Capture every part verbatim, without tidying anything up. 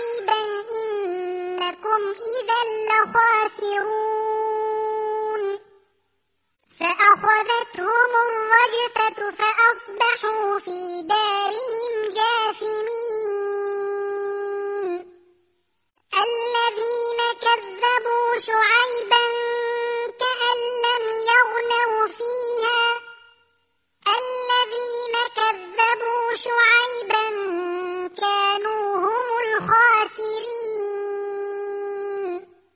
شعيبا إنكم إذا لخاسرون فأخذتهم الرجفة فأصبحوا في دارهم جاثمين الذين كذبوا شعيبا كأن لم يغنوا فيها الذين كذبوا شعيبا كانوا هم الخاسرين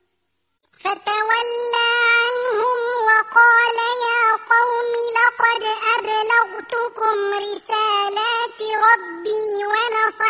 فتولى عنهم وقال يا قوم لقد أبلغتكم رسالات ربي ونصحت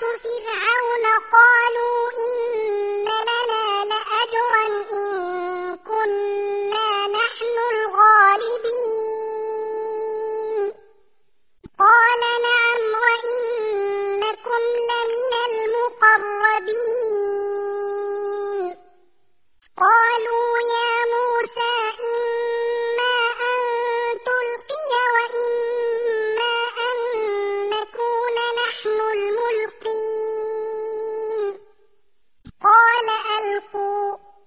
فرعون قالوا إن لنا لأجرا إن كنا نحن الغالبين قال نعم وإنكم لمن المقربين قالوا يا موسى إما أن تلقي وإما أن نكون نحن الملقين قال ألقوا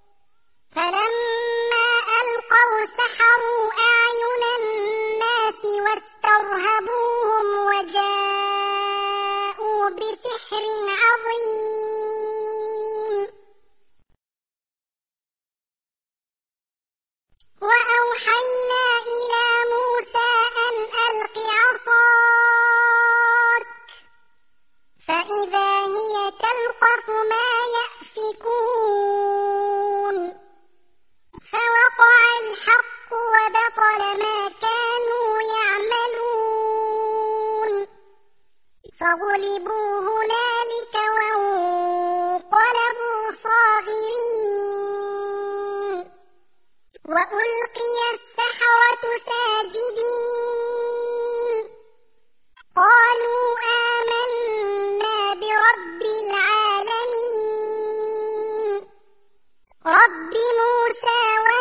فلما ألقوا سحروا أعين الناس واسترهبوهم وجاءوا بسحر عظيم وأوحينا إلى موسى أن ألق عصاك فإذا هي تلقف ما يأفكون فوقع الحق وبطل ما كانوا يعملون فغلبوا هنالك وانقلبوا صاغرين وألقي السحرة ساجدين قالوا آمنا برب العالمين رب موسى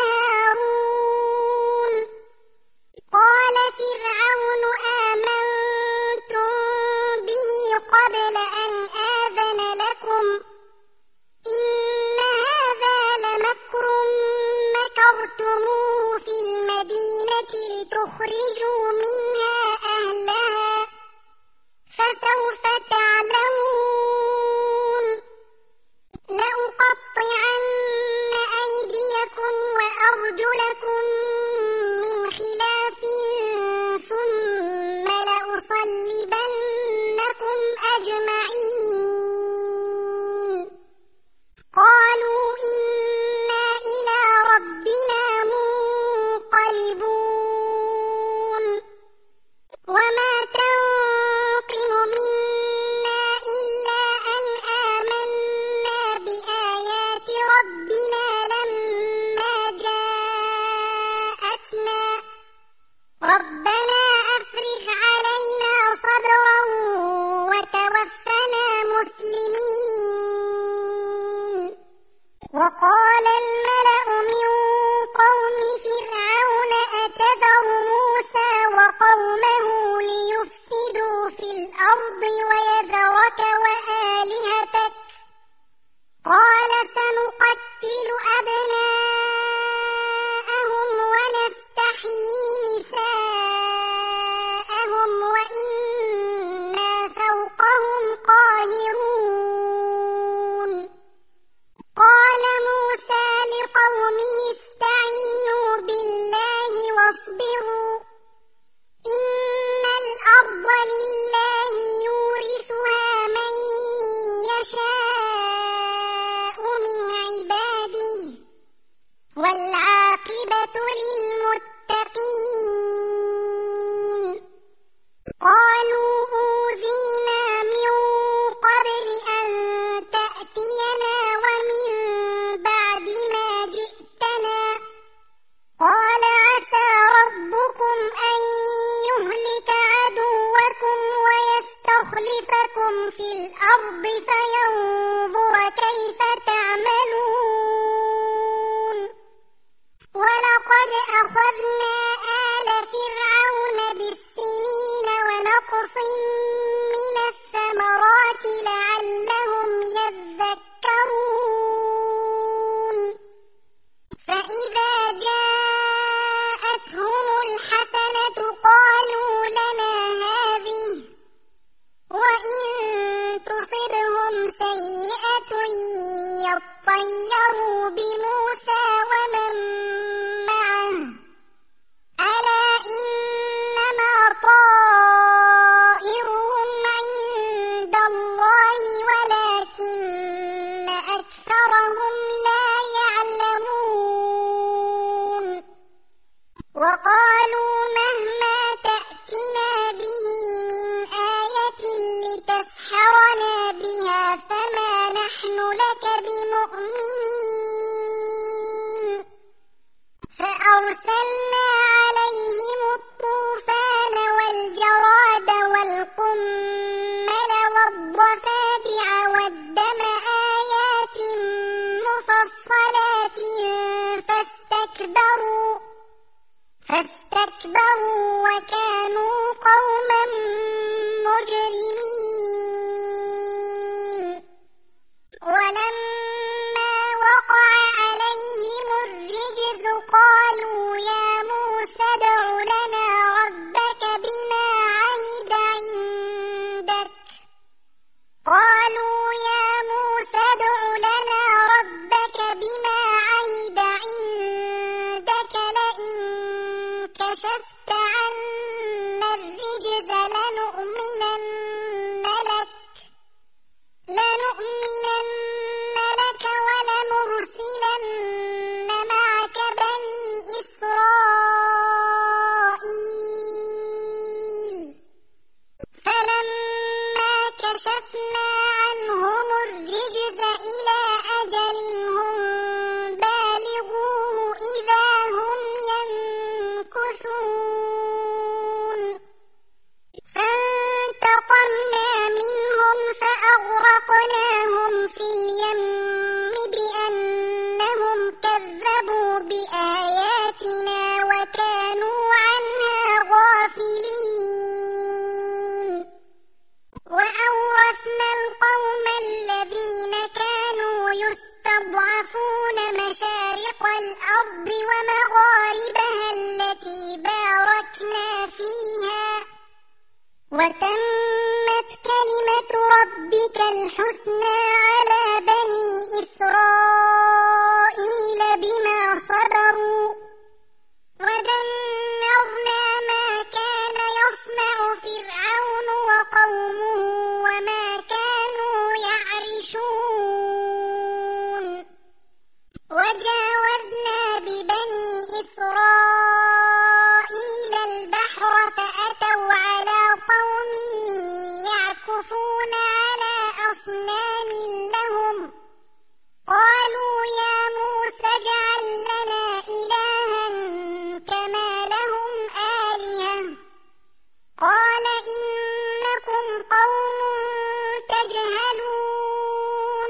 وهارون قال فرعون آمنتم به قبل أن آذن لكم إن هذا لمكر مكرتموه في المدينة لتخرجوا منها أهلها فسوف تعلمون لأقطعن أيديكم وأرجلكم من خلاف ثم لأصلبنكم أجمعين قالوا إنا إلى ربنا منقلبون وما تنقم منا إلا أن آمنا بآيات ربنا لما جاءتنا ربنا أفرغ علينا صبرا وتوفنا مسلمين وقال الملأ من قوم فرعون أتذر موسى وقومه ليفسدوا في الأرض ويذرك وآلهتك قال سنقتل أبناءهم ونستحيي نساءهم وإنا فوقهم قاهرون قال موسى لقومه استعينوا بالله واصبروا إن الأرض لله يورثها من يشاء من عباده والعاقبة للمتقين قالوا أوذينا من قبل أن تأتينا ومن بعد ما جئتنا قال عسى ربكم أن يهلك عدوكم ويستخلفكم في الأرض فينظر كيف تعملون ولقد أخذنا آل فرعون بالسنين ونقص من الثمرات لعلهم يذكرون فإذا جاءتهم الحسنة قالوا لنا هذه وإن تصبهم سيئة يطيروا بموسى ومن معه ألا إنما طائرهم فاستكبروا وكانوا قوما مجرمين ولما وقع عليهم الرجز قالوا يا موسى ادع لنا ربك بما عهد عندك قالوا يا موسى ادع لنا ربك بما عهد عندك لئن كشفت عنا الرجز لنؤمنن لك لنؤمنن لك ولنرسلن معك بني إسرائيل فلما كشفنا عنهم الرجز إلى أجل هم بالغوه إذا هم ينكثون فانتقمنا منهم فأغرقناهم في اليم بأنهم كذبوا بآياتنا وكانوا عنها غافلين وأورثنا القوم الذين كانوا يستضعفون مشارق الأرض ومغاربها التي باركنا فيها وتمت كلمة ربك الحسنى على بني إسرائيل بما صبروا ودمرنا ما كان يصنع فرعون وقومه وما كانوا يعرشون وجاوزنا ببني إسرائيل البحر فأتوا على قوم يعكفون على أصنام لهم قالوا يا موسى اجعل لنا إلها كما لهم آلهة قال إنكم قوم تجهلون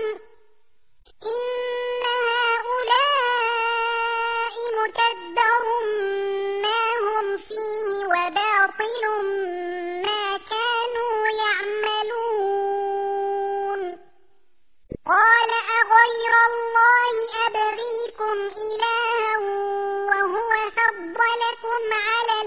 إن هؤلاء متبر ما هم فيه وباطل ما كانوا يعملون قال أغير الله أبغيكم إلها وهو فضلكم على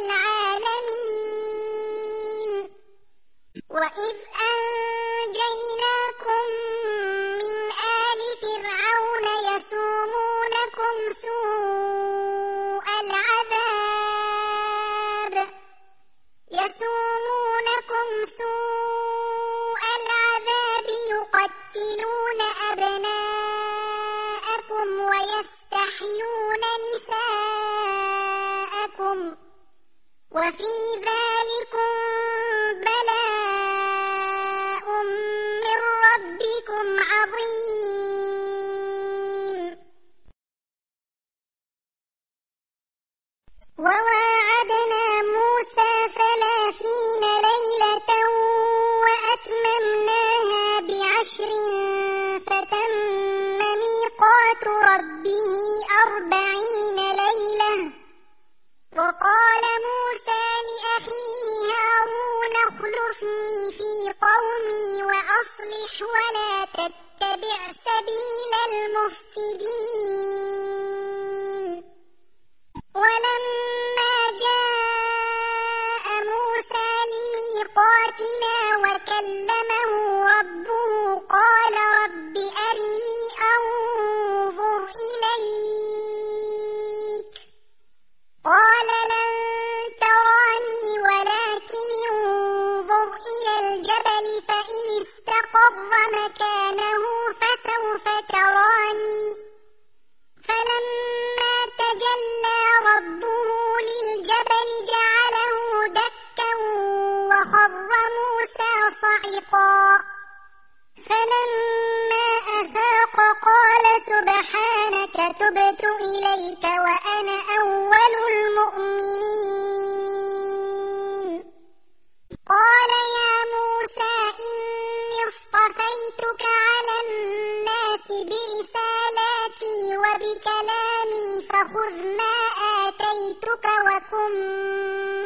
العالمين وإذ أنجيناكم من آل فرعون يسومونكم سوء العذاب يسومونكم سوء العذاب يقتلون أبناءكم ويستحيون نساءكم وفي ذلكم بلاء من ربكم عظيم وواعدنا موسى ثلاثين ليلة وأتممناها بعشر فتم ميقات ربه أربعين ليلة وقال موسى لأخيه هارون اخلفني في قومي وأصلح ولا تتبع سبيل المفسدين ولما جاء موسى لميقاتنا وكلمه ربه قال رب أرني أنظر إليك قال لن تراني ولكن انظر إلى الجبل فإن استقر مكانه فسوف تراني فلما تجلى ربه للجبل جعله دكا وخر موسى صعقا فلما أفاق قال سبحانك تبت إليك وأنا أول المؤمنين قال يا موسى إني اصطفيتك على الناس برسالاتي وبكلامي فخذ ما آتيتك وكن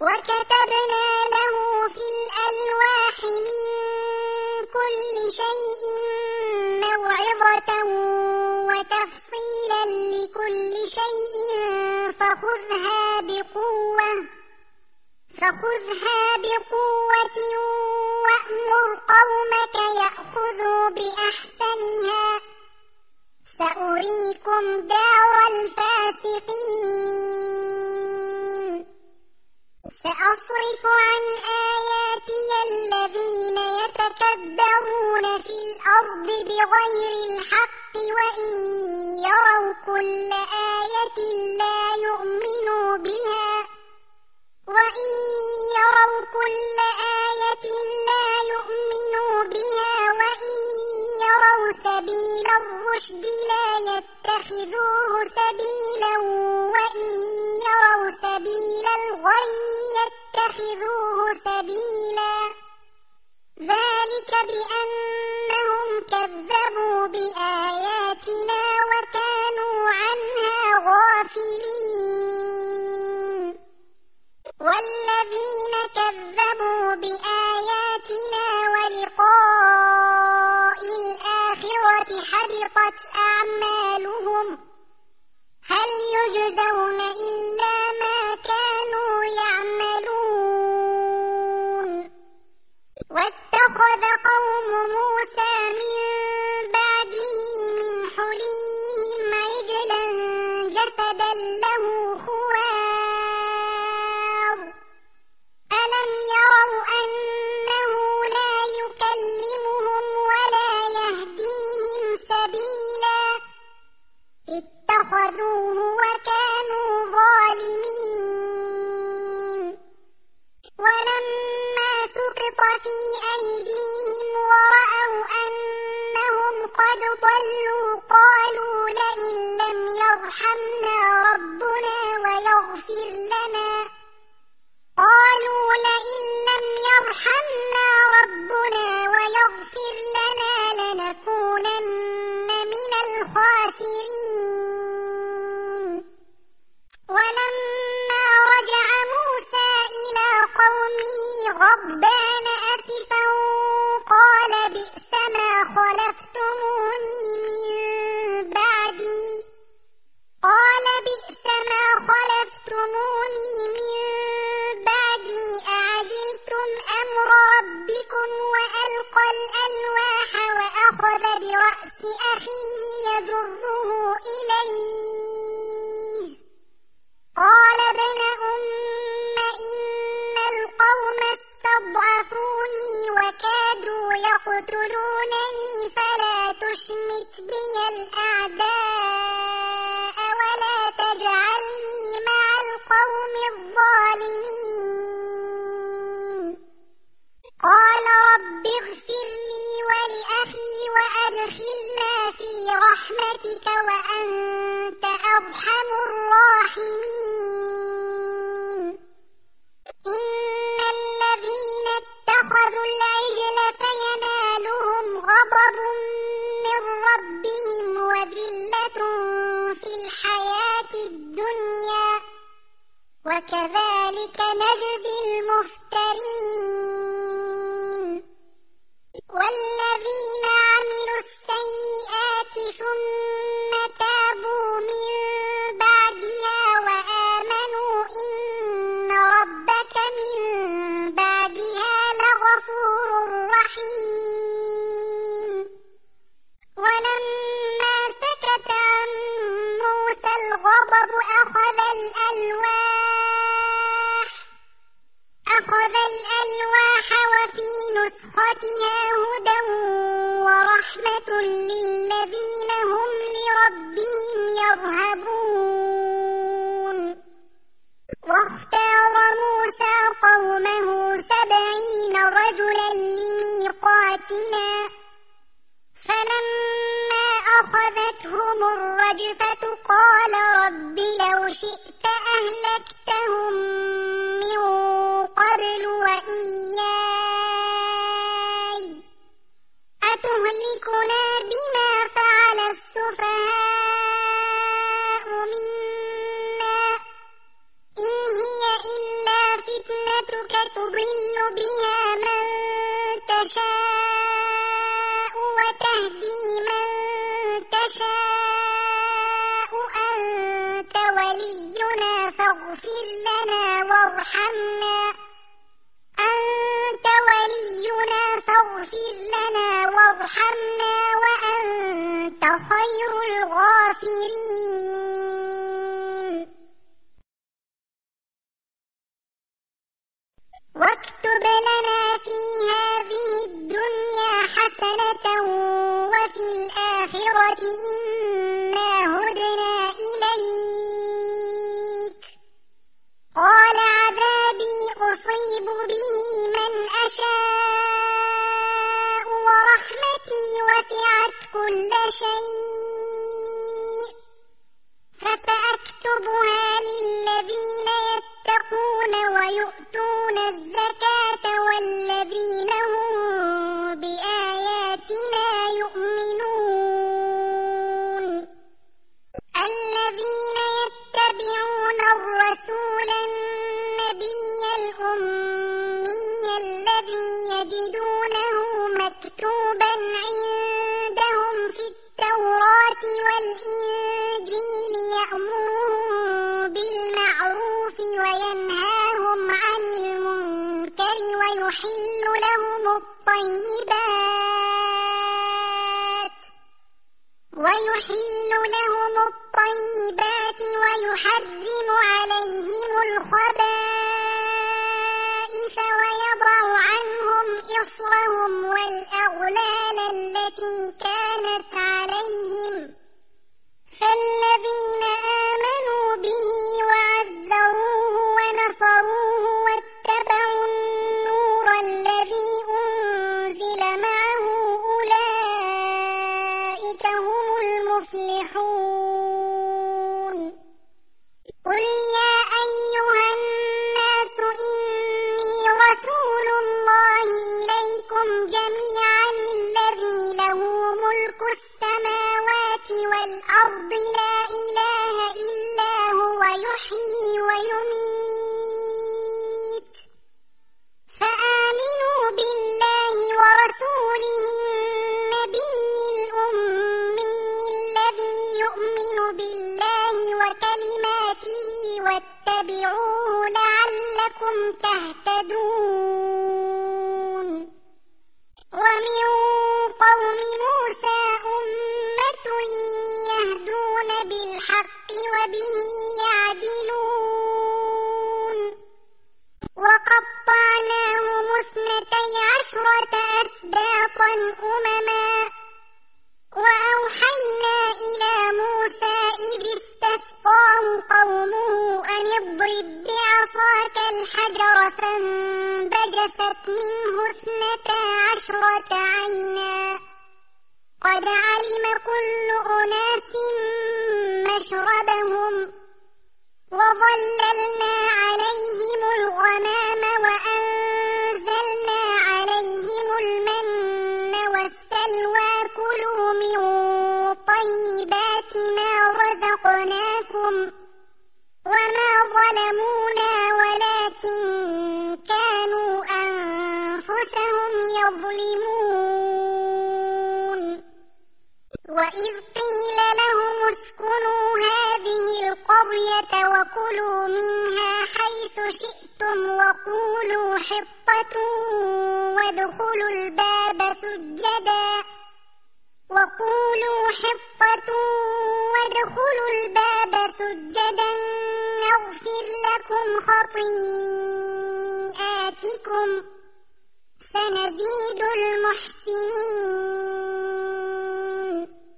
وكتبنا له في الألواح من كل شيء موعظة وتفصيلا لكل شيء فخذها بقوة فخذها بقوة وأمر قومك يأخذوا بأحسنها سأريكم دار الفاسقين سأصرف عن آياتي الذين يتكبرون في الأرض بغير الحق وإن يروا كل آية لا يؤمنوا بها وإن يروا كل آية لا يؤمنوا بها وإن يروا سبيل الرشد لا يتخذوه سبيلا وإن يروا سبيل الغي يتخذوه سبيلا ذلك بأنهم كذبوا بآياتنا وكانوا عنها غافلين والذين كذبوا بآياتنا ولقاء الآخرة حبطت أعمالهم هل يجزون إلا ما كانوا يعملون واتخذ قوم موسى من بعده من حليهم عجلا جسدا له خوار ألم يروا أنه لا يكلمهم ولا يهديهم سبيلا اتخذوه وكانوا ظالمين ولما سقط في أيديهم ورأوا أنهم قد ضلوا قالوا لئن لم يرحمنا ربنا ويغفر لنا قالوا لئن لم يرحمنا ربنا ويغفر لنا لنكونن من الخاسرين ولما رجع موسى إلى قومه غضبان أسفا قال بئس ما خلفتموني من بعدي قال بئس ما خلفتموني من بعدي أعجلتم أمر ربكم وألقى الألواح وأخذ برأس أخيه يجره إليه قال ابن أم إن القوم استضعفوني وكادوا يقتلونني فلا تشمت بي الأعداء ولا تجعلني مع القوم الظالمين قال رب اغفر لي ولأخي وأدخلنا في رحمتك وأنت أرحم الراحمين إن الذين اتخذوا العجل سينالهم غضب من ربهم وذلة في الحياة الدنيا وكذلك نجزي المفترين والذين عملوا السيئات ثم تابوا من بعدها وآمنوا إن ربك من بعدها لغفور رحيم ولما سكت عن موسى الغضب أخذ الألواح أخذ الألواح وفي نسختها هدى ورحمة للذين هم لربهم يرهبون واختار موسى قومه سبعين رجلا لميقاتنا فلما أخذتهم الرجفة قال رب لو شئت أهلكتهم من قبل وإياي أتهلكنا بما فعل السفهاء منا إن هي إلا فتنة آياتك تضل بها من تشاء وتهدي من تشاء أنت ولينا فاغفر لنا وارحمنا أنت ولينا فاغفر لنا وارحمنا وأنت خير الغافرين واكتب لنا في هذه الدنيا حسنة وفي الآخرة إنا هدنا إليك قال عذابي أصيب به من أشاء ورحمتي وسعت كل شيء فسأكتبها للذين يتقون ويؤتون الزكاة والذين هم بآياتنا يؤمنون الذين يتبعون الرسول النبي الأمي الذي يجدونه مكتوبا عندهم في التوراة والإنجيل يأمرهم بالمعروف وينهاهم عن المنكر ويحل لهم الطيبات ويحل لهم الطيبات ويحرم عليهم الخبائث ويضع عنهم إصرهم والأغلال التي كانت عليهم فالذين آمنوا به وعزروه ونصروه واتبعوا النور الذي أنزل معه أولئك هم المفلحون قل يا أيها الناس إني رسول الله إليكم جميعا الذي له ملك السماوات والأرض لا إله إلا هو يحيي ويميت فآمنوا بالله ورسوله النبي الأمي الذي يؤمن بالله وكلماته واتبعوه لعلكم تهتدون ومن قوم موسى أمة يهدون بالحق وبه يعدلون وقطعناهم اثنتي عشرة أسباطا أمما وأوحينا إلى موسى إذ استسقاه قومه أن اضرب بعصاك الحجر فانبجست منه اثنتا عشرة عينا قد علم كل أناس مشربهم وظللنا عليهم الغمام وأنزلنا عليهم المن والسلوى كلوا من طيبات ما رزقناكم وما ظلمونا ولكن كانوا أنفسهم يظلمون وإذ قيل لهم اسكنوا هذه القرية وكلوا منها حيث شئتم وقولوا حطة وادخلوا الباب سجدا وقولوا حطة وادخلوا الباب سجدا نغفر لكم خطيئاتكم سنزيد المحسنين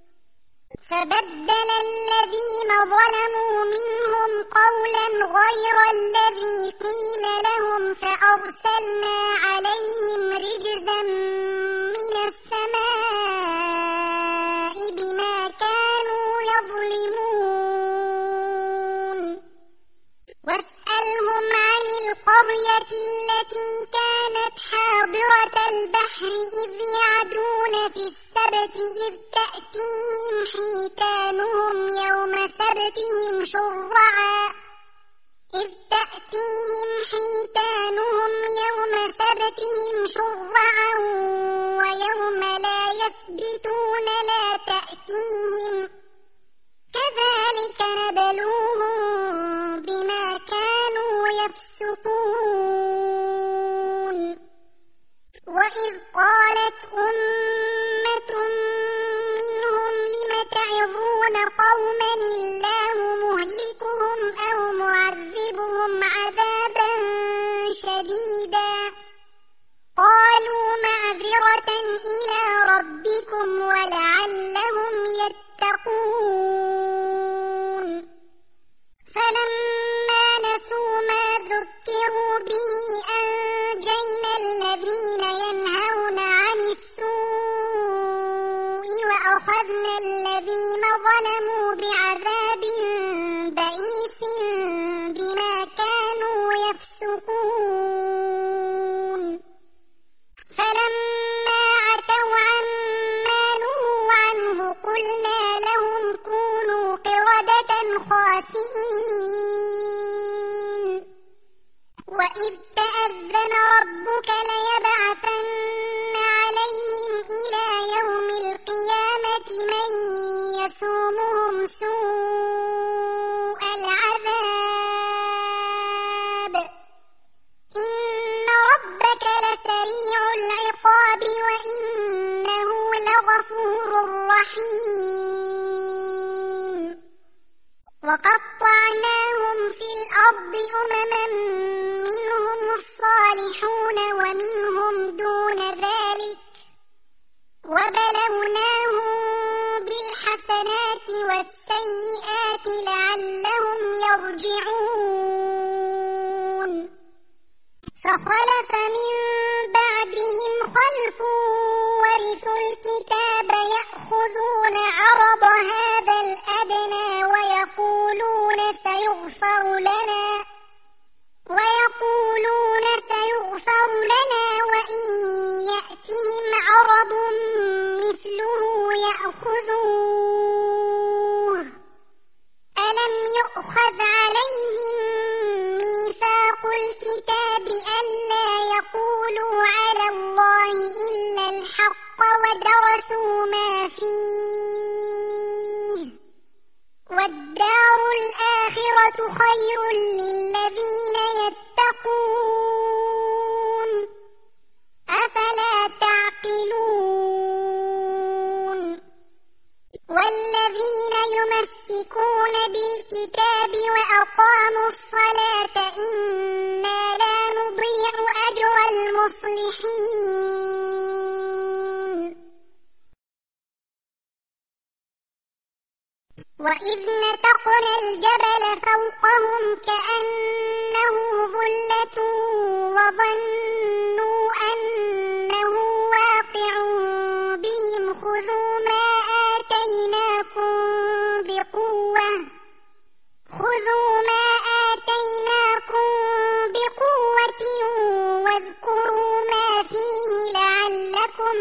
فبدل الذين ظلموا منهم قولا غير الذي قيل لهم فأرسلنا عليهم رجزا من السماء بما كانوا يظلمون واسألهم عن القرية التي كانت حاضرة البحر إذ يعدون في السبت إذ تأتيهم حيتانهم يوم سبتهم شرعا إذ تأتيهم حيتانهم بألسنتهم شرعا ويوم لا يثبتون لا تأتيهم كذلك نبلوهم بما كانوا يفسقون وإذ قالت أمة منهم لم تعظون قوما الله مهلكهم أو معذبهم عذابا شديدا قالوا معذرة إلى ربكم ولعلهم يتقون فلما نسوا ما ذكروا به أنجينا الذين ينهون عن السوء وأخذنا الذين ظلموا بعذاب بئيس بما كانوا يفسقون فلما عتوا عما نهوا عنه قلنا لهم كونوا قردة خاسئين وإذ تأذن ربك ليبعثن عليهم إلى يوم القيامة من يسومهم سوء العذاب إن ربك لسريع العقاب وإنه لغفور رحيم وقطعناهم في الأرض أمما منهم الصالحون ومنهم دون ذلك وبلوناهم بالحسنات والسيئات لعلهم يرجعون فخلف من بعدهم خلف ورثوا الكتاب يأخذون عرض هذا الأدنى ويقولون سيغفر لنا ويقولون سيغفر لنا وإن يأتهم عرض مثله يأخذوه ألم يؤخذ عليهم ميثاق الكتاب ألا يقولوا على الله إلا الحق ودرسوا ما فيه والدار الآخرة خير للذين يتقون أفلا تعقلون والذين يمسكون بالكتاب وأقاموا الصلاة إنا لا نضيع أجر المصلحين وإذ نتقنا الجبل فوقهم كأنه ظلة وظنوا أنه واقع بهم خذوا ما آتيناكم بقوة خذوا ما آتيناكم بقوة واذكروا ما فيه لعلكم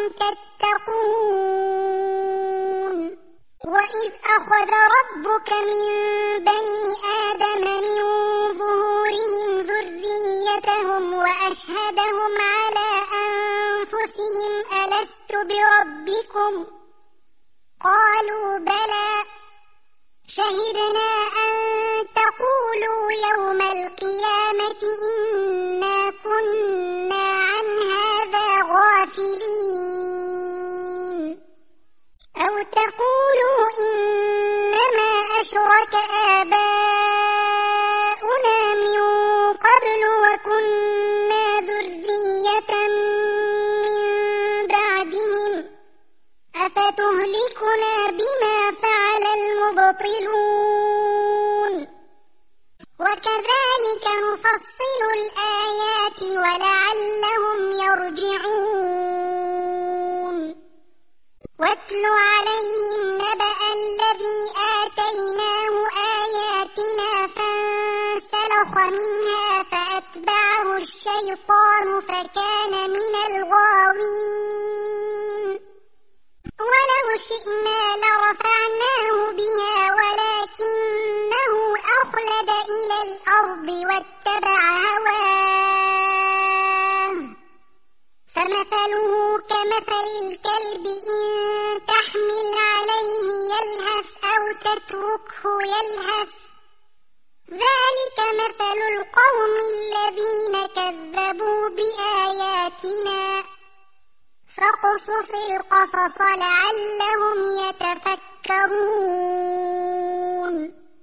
تتقون وإذ أخذ ربك من بني آدم من ظهورهم ذريتهم وأشهدهم على أنفسهم ألست بربكم قالوا بلى شهدنا أن تقولوا يوم القيامة إنا كنا عن هذا غافلين أو تقولوا إنما أشرك آباؤنا من قبل وكنا ذرية من بعدهم أفتهلكنا بما فعل المبطلون وكذلك نفصل الآيات ولعلهم يرجعون واتل عليهم نبأ الذي آتيناه آياتنا فانسلخ منها فأتبعه الشيطان فكان من الغاوين ولو شئنا لرفعناه بها ولكنه أخلد إلى الأرض واتبع هواه كمثل الكلب إن تحمل عليه يلهث أو تتركه يلهث ذلك مثل القوم الذين كذبوا بآياتنا فاقصص القصص لعلهم يتفكرون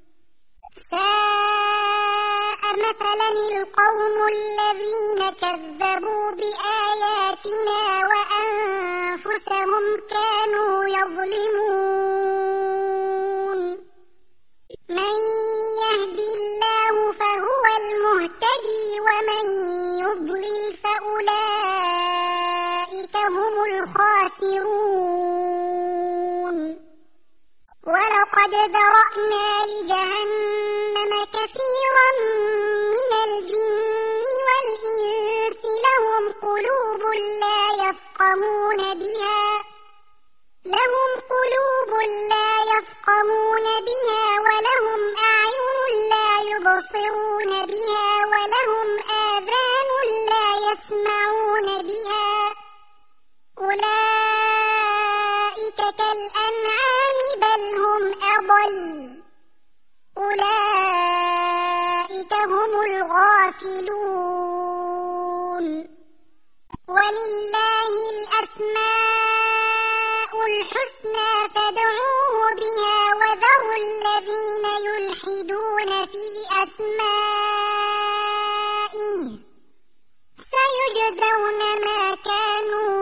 ساء مثلا القوم الذين كذبوا بآياتنا وأنفسهم كانوا يظلمون من يهد الله فهو المهتدي ومن يضلل فأولئك هم الخاسرون ولقد ذرأنا لجهنم كثيرا من الجن والإنس لهم قلوب لا يفقهون بها لهم قلوب لا يفقهون بها ولهم أعين لا يبصرون بها ولهم آذان لا يسمعون بها أولئك كالأنعام بل هم أضل أولئك هم الغافلون ولله الأسماء الحسنى فادعوه بها وذروا الذين يلحدون في أسمائه سيجزون ما كانوا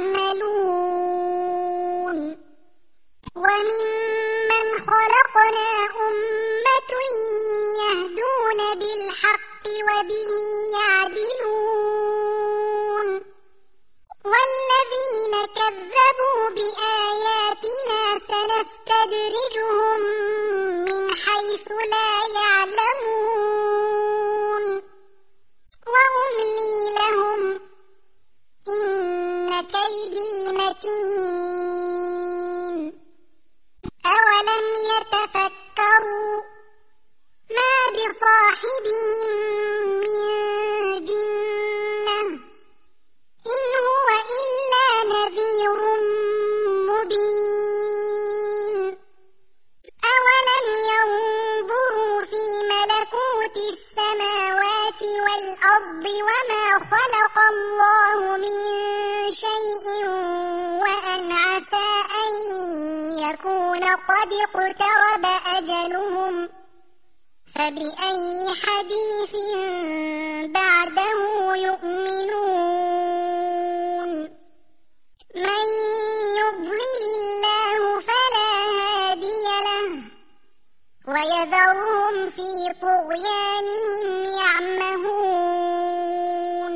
يعملون وممن خلقنا أمة يهدون بالحق وبه يعدلون والذين كذبوا بآياتنا سنستدرجهم من حيث لا يعلمون وأملي لهم إن كيدي متين أولم يتفكروا ما بصاحبهم من جنة إن هو إلا نذير مبين أولم ينظروا في ملكوت السماوات والأرض وما خلق الله من شيء وأن عسى أن يكون قد اقترب أجلهم فبأي حديث بعده يؤمنون من يضلل الله فلا هادي له ويذرهم في طغيانهم يعمهون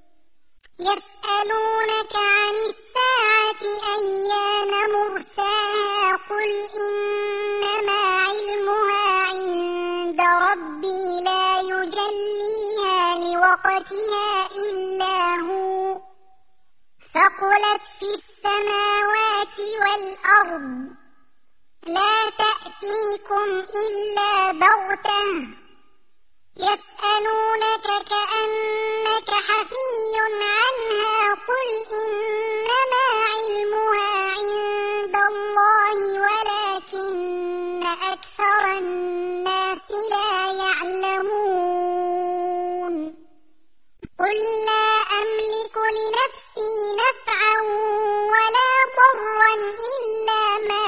يسألونك عن الساعة أيان مرساها قل إنما علمها عند ربي لا يجليها لوقتها إلا هو ثقلت في السماوات والأرض لا تأتيكم إلا بغتة يسألونك كأنك حفي عنها قل إنما علمها عند الله ولكن أكثر الناس لا يعلمون قل لا أملك لنفسي نفعا ولا ضرا إلا ما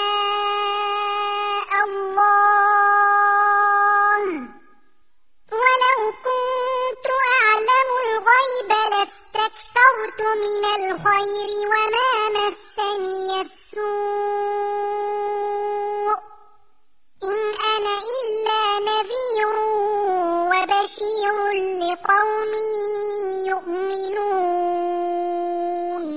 شاء الله ولو كنت أعلم الغيب لاستكثرت من الخير وما مسني السوء إن أنا إلا نذير وبشير لقوم يؤمنون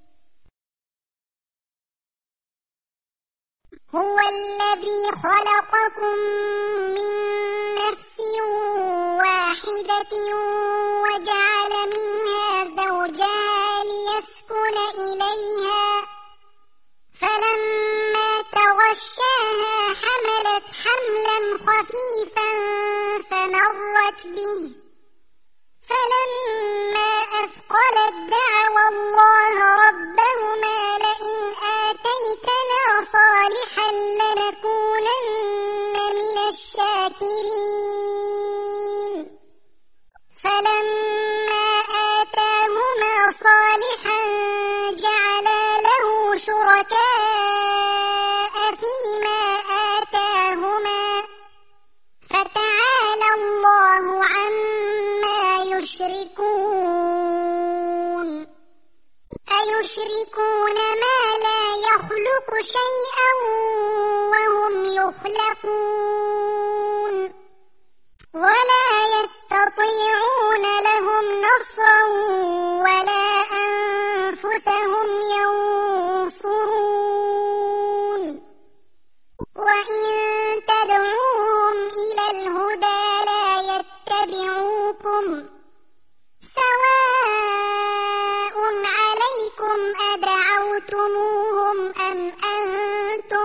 هو الذي خلقكم من نفس واحدة وجعل منها زوجها ليسكن إليها فلما تغشاها حملت حملا خفيفا فمرت به فلما أثقلت دعوا الله رب يعلمون أيشركون ما لا يخلق شيئا وهم يخلقون ولا يستطيعون لهم نصرا ولا أنفسهم ينصرون وإن تدعوهم إلى الهدى لا يتبعوكم سواء عليكم أدعوتموهم أم أنتم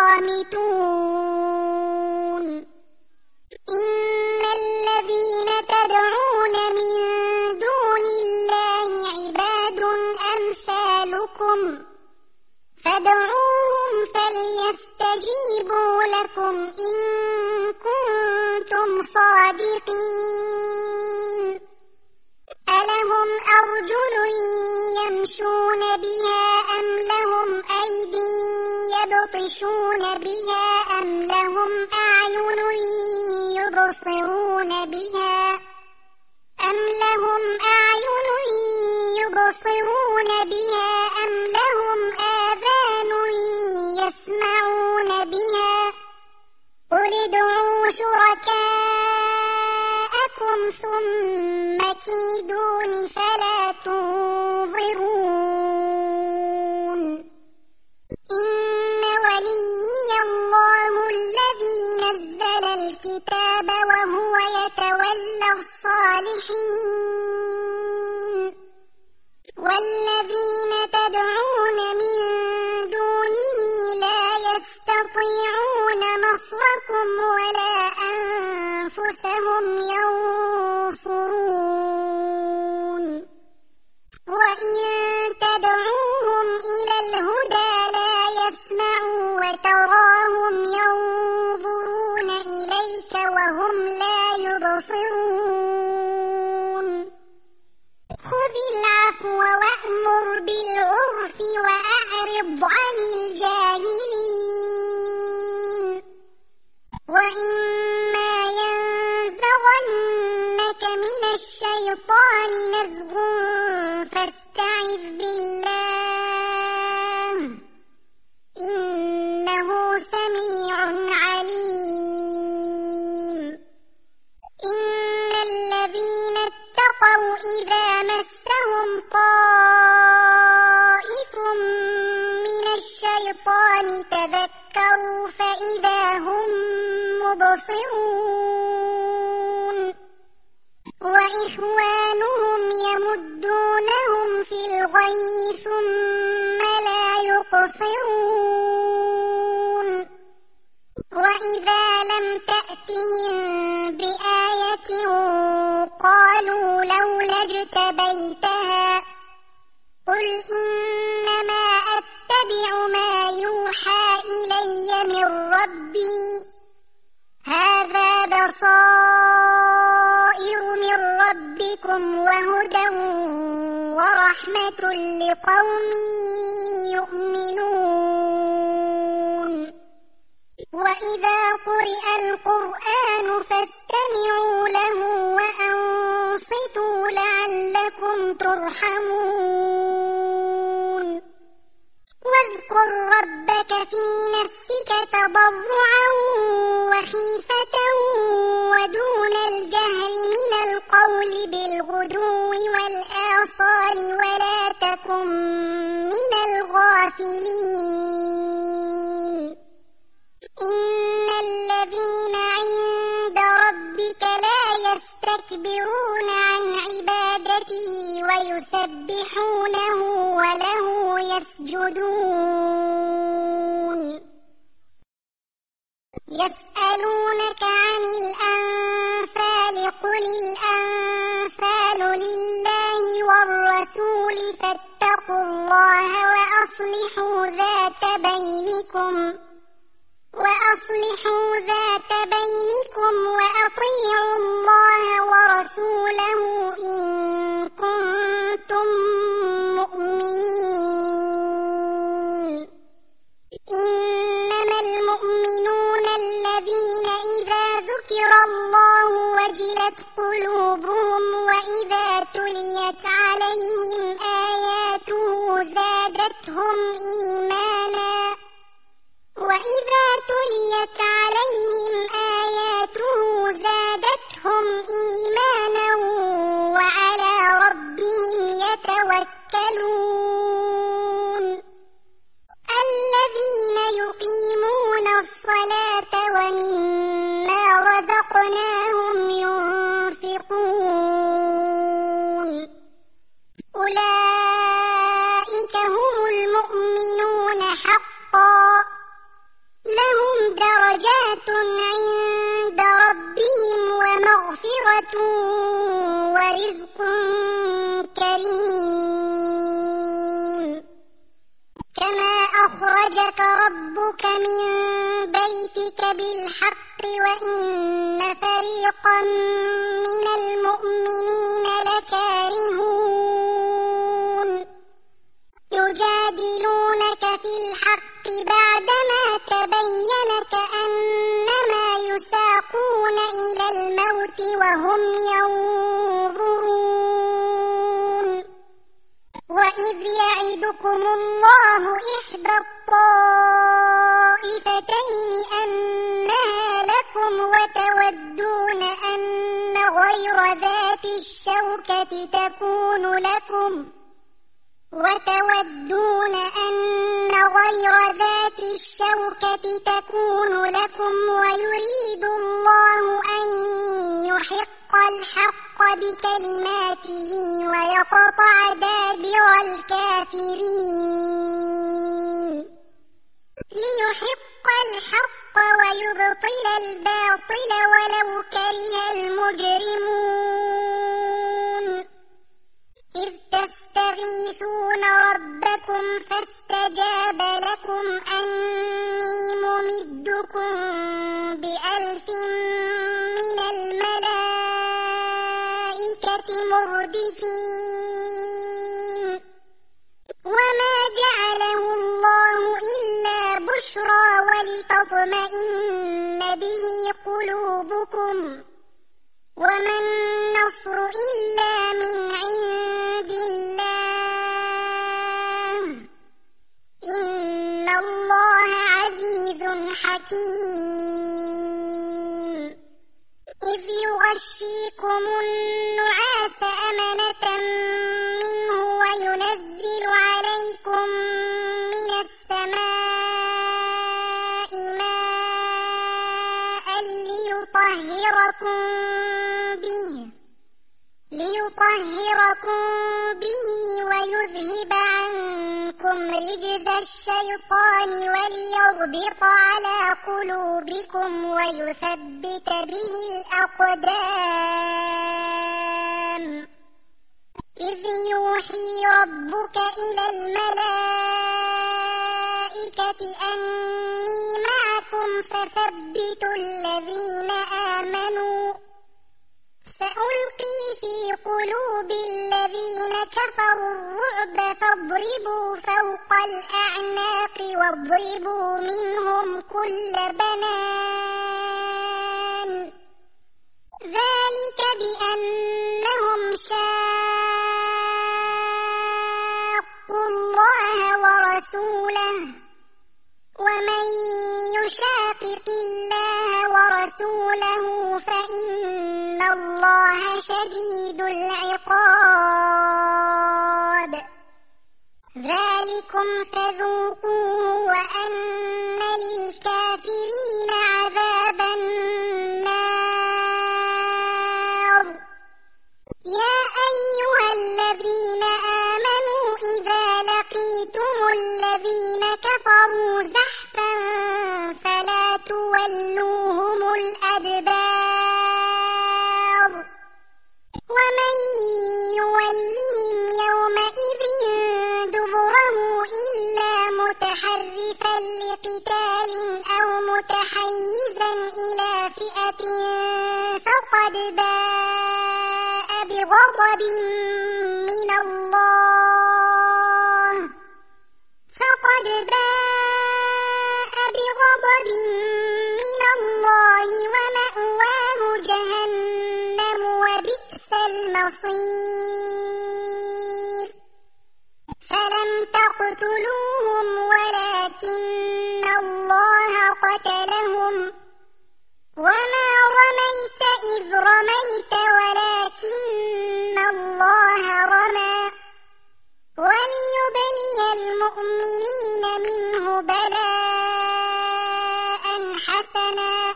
صامتون إن الذين تدعون من دون الله عباد أمثالكم فادعوهم فليستجيبوا لكم إن كنتم صادقين ألهم أرجل يمشون بها أم لهم أيدي يبطشون بها أم لهم أعين يبصرون بها أم لهم أعين يبصرون بها أم لهم آذان يسمعون بها قل ادعوا شركاءكم ثم كيدون فلا تنظرون إن وليي الله الذي نزل الكتاب وهو يتولى الصالحين والذين تدعون من دونه لا يستطيعون نصركم ولا أنفسهم ينصرون وإن تدعوهم إلى الهدى لا يسمعوا وتراهم ينظرون إليك وهم لا يبصرون خذ العفو وأمر بالعرف وأعرض عن الجاهلين وإما ينزغنك من الشيطان نزغ فاستعذ بالله إنه سميع عليم إن الذين اتقوا إذا مسهم طائف من الشيطان تذكروا فإذا هم مبصرون وإخوانهم يمدونهم في الغي ثم لا يقصرون وإذا لم تأتهم بآية قالوا لولا اجتبيتها قل إنما أتبع ما يوحى إلي من ربي هذا بصائر من ربكم وهدى ورحمة لقوم يؤمنون وإذا قرئ القرآن فاستمعوا له وأنصتوا لعلكم ترحمون واذكر ربك في نفسك تضرعا وخيفة ودون الجهر من القول بالغدو والآصال ولا تكن من الغافلين إن الذين عند ربك لا يستكبرون عن عبادته ويسبحونه وله يسجدون يسألونك عن الأنفال قل الأنفال لله والرسول فاتقوا الله وأصلحوا ذات بينكم وأصلحوا ذات بينكم وأطيعوا الله ورسوله إن كنتم مؤمنين إنما المؤمنون الذين إذا ذكر الله وجلت قلوبهم وإذا تليت تليت عليهم آياته زادتهم إيمانا وإذا تليت عليهم آياته زادتهم إيمانا وعلى ربهم يتوكلون الذين يقيمون الصلاة ومما رزقناهم ينفقون أولئك هم المؤمنون حقا لهم درجات عند ربهم ومغفرة ورزق كريم كما أخرجك ربك من بيتك بالحق وإن فريقا من المؤمنين لكارهون يجادلونك في الحق بعدما تبين كأنما يساقون إلى الموت وهم ينظرون وإذ يعدكم الله إحدى الطائفتين أنها لكم وتودون أن غير ذات الشوكة تكون لكم وتودون أن غير ذات الشوكة تكون لكم ويريد الله أن يحق الحق بكلماته ويقطع دابر الكافرين ليحق الحق ويبطل الباطل ولو كره المجرمون إذ تستغيثون ربكم فاستجاب لكم أني ممدكم بألف من الملائكة مردفين وما جعله الله إلا بشرى ولتطمئن به قلوبكم وما النصر إلا من عند الله إن الله عزيز حكيم إذ يغشيكم النعاس أمنة منه وينزل عليكم من السماء ماء ليطهركم ليطهركم به ويذهب عنكم رجز الشيطان وليربط على قلوبكم ويثبت به الأقدام إذ يوحي ربك إلى الملائكة أني معكم فثبتوا الذين آمنوا سألقي في قلوب الذين كفروا الرعب فاضربوا فوق الأعناق واضربوا منهم كل بنان ذلك بأنهم شاقوا الله ورسوله ومن يشاقق الله ورسوله فإن الله شديد العقاب ذلكم فذوقوه وأن للكافرين عذاب النار يا أيها الذين آمنوا إذا لقيتم الذين كفروا زحفا فلا تولوهم الأدبار ومن يولهم يومئذ دبره إلا متحرفا لقتال أو متحيزا إلى فئة فقد باء بغضب من الله فقد باء بغضب من الله ومأواه جهنم وبئس المصير إذ رميت ولكن الله رمى وليبلي المؤمنين منه بلاء حسنا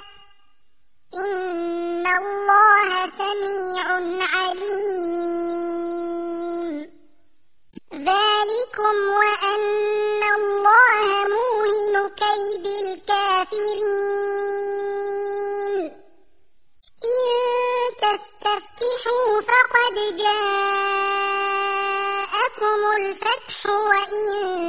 إن الله سميع عليم ذلكم وأن الله موهن كيد الكافرين إن تستفتحوا فقد جاءكم الفتح وإن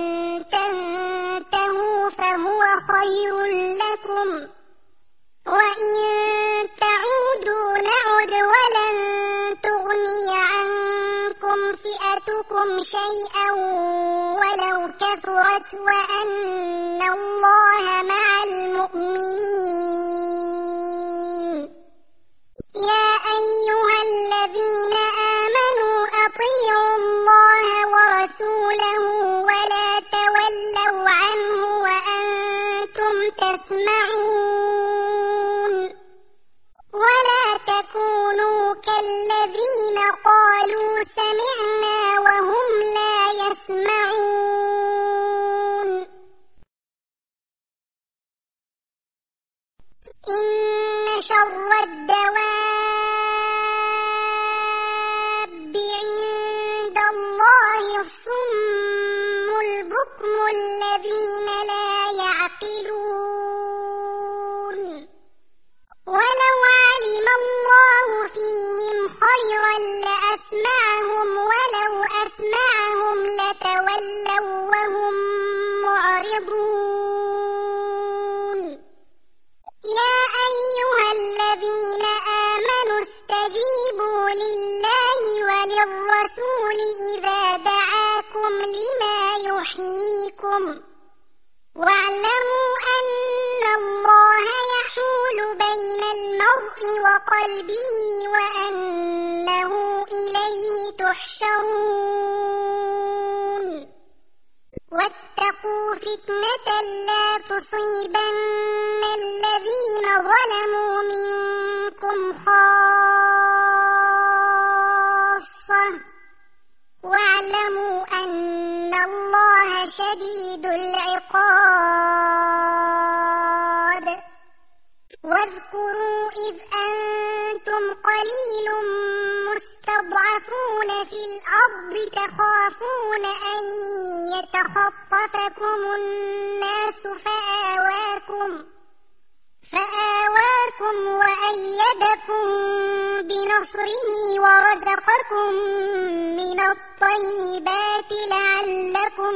تنتهوا فهو خير لكم وإن تعودوا نعد ولن تغني عنكم فئتكم شيئا ولو كثرت وأن الله مع المؤمنين يا أيها الذين آمنوا أطيعوا الله ورسوله ولا تولوا عنه وأنتم تسمعون ولا تكونوا كالذين قالوا سمعنا وهم لا يسمعون إن شر الدواب عند الله الصم البكم الذين لا يعقلون ولو علم الله فيهم خيرا لأسمعهم ولو أسمعهم لتولوا وهم معرضون يا أيها الذين آمنوا استجيبوا لله وللرسول إذا دعاكم لما يحييكم واعلموا أن الله يحول بين المرء وقلبه وأنه إليه تحشرون واتقوا فتنة لا تصيبن الذين ظلموا منكم خاصة واعلموا أن الله شديد العقاب واذكروا إذ أنتم قليل مستضعفون في الأرض تخافون أن يتخطفكم الناس فآواكم فآواكم وأيدكم بنصره ورزقكم من الطيبات لعلكم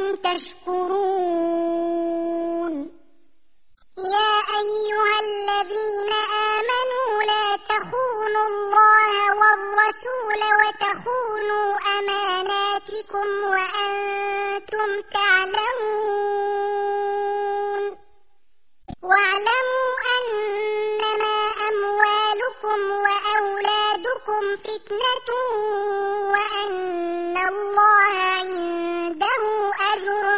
تشكرون يا أيها الذين آمنوا لا تخونوا الله والرسول وتخونوا أماناتكم وأنتم تعلمون واعلموا أنما أموالكم وأولادكم فتنة وأن الله عنده أجر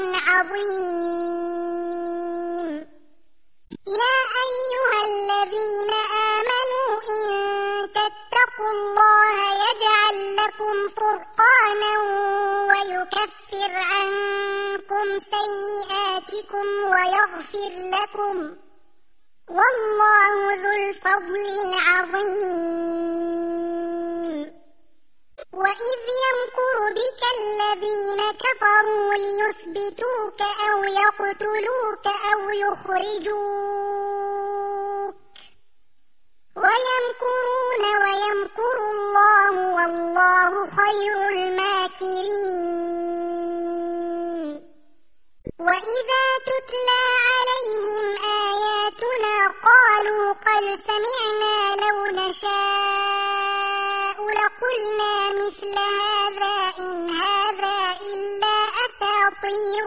عظيم يا أيها الذين آمنوا إن تتقوا الله يجعل لكم فرقانا ويكفر عنكم سيئاتكم ويغفر لكم والله ذو الفضل العظيم وإذ يمكر بك الذين كفروا ليثبتوك أو يقتلوك أو يخرجوك ويمكرون ويمكر الله والله خير الماكرين وإذا تتلى عليهم آياتنا قالوا قد سمعنا لو نشاء لقلنا مثل هذا إن هذا إلا أساطير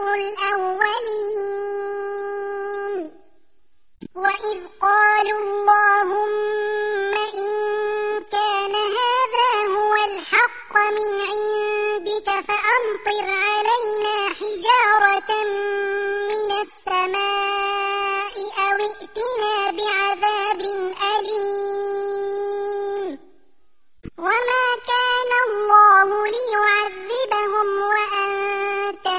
الأولين وإذ قالوا اللهم إن كان هذا هو الحق من عندك فأمطر علينا حجارة من السماء أو ائتنا بعذاب أليم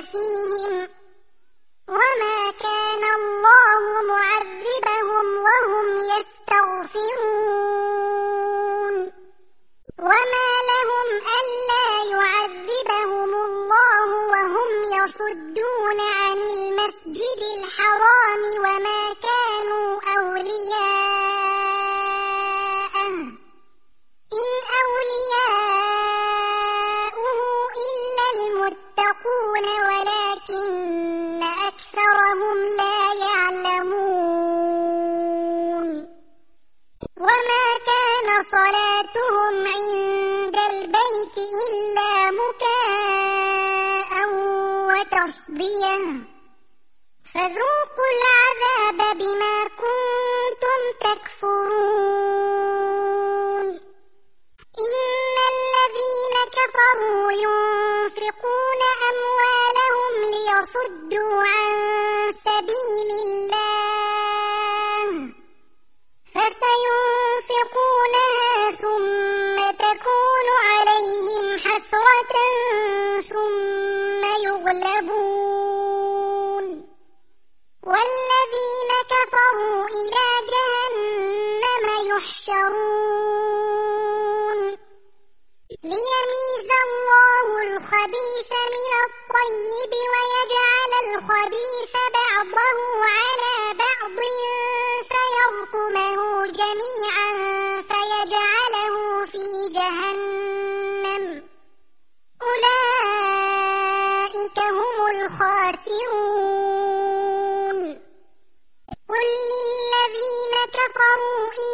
فيهم وما كان الله معذبهم وهم يستغفرون وما لهم ألا يعذبهم الله وهم يصدون عن المسجد الحرام وما كانوا أولياءه إن أولياؤه إلا المتقون ولكن أكثرهم لا يعلمون وما كان صلاتهم عند البيت إلا مكاء وتصدية فذوقوا العذاب بما كنتم تكفرون إن الذين كفروا ينفقون أموالهم ليصدوا عن سبيل الله فسينفقونها ثم تكون عليهم حسرة ثم يغلبون والذين كفروا إلى جهنم يحشرون ليميز الله الخبيث من الطيب ويجعل الخبيث بعضه على بعض فيركمه جميعا فيجعله في جهنم أولئك هم الخاسرون قل للذين كفروا إن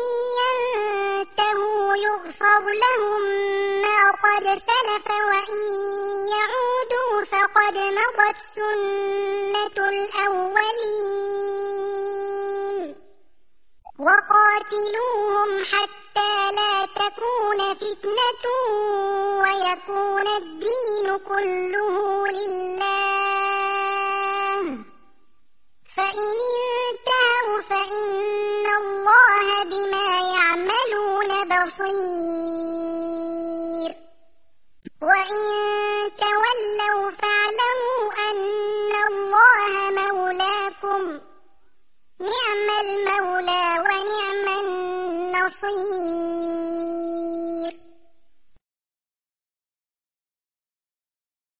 ينتهوا يغفر لهم ما قد سلف وإن يعودوا فقد مضت سنة الأولين وقاتلوهم حتى لا تكون فتنة ويكون الدين كله لله فإن انتهوا فإن الله بما يعملون بصير وإن تولوا فاعلموا أن الله مولاكم نعم المولى ونعم النصير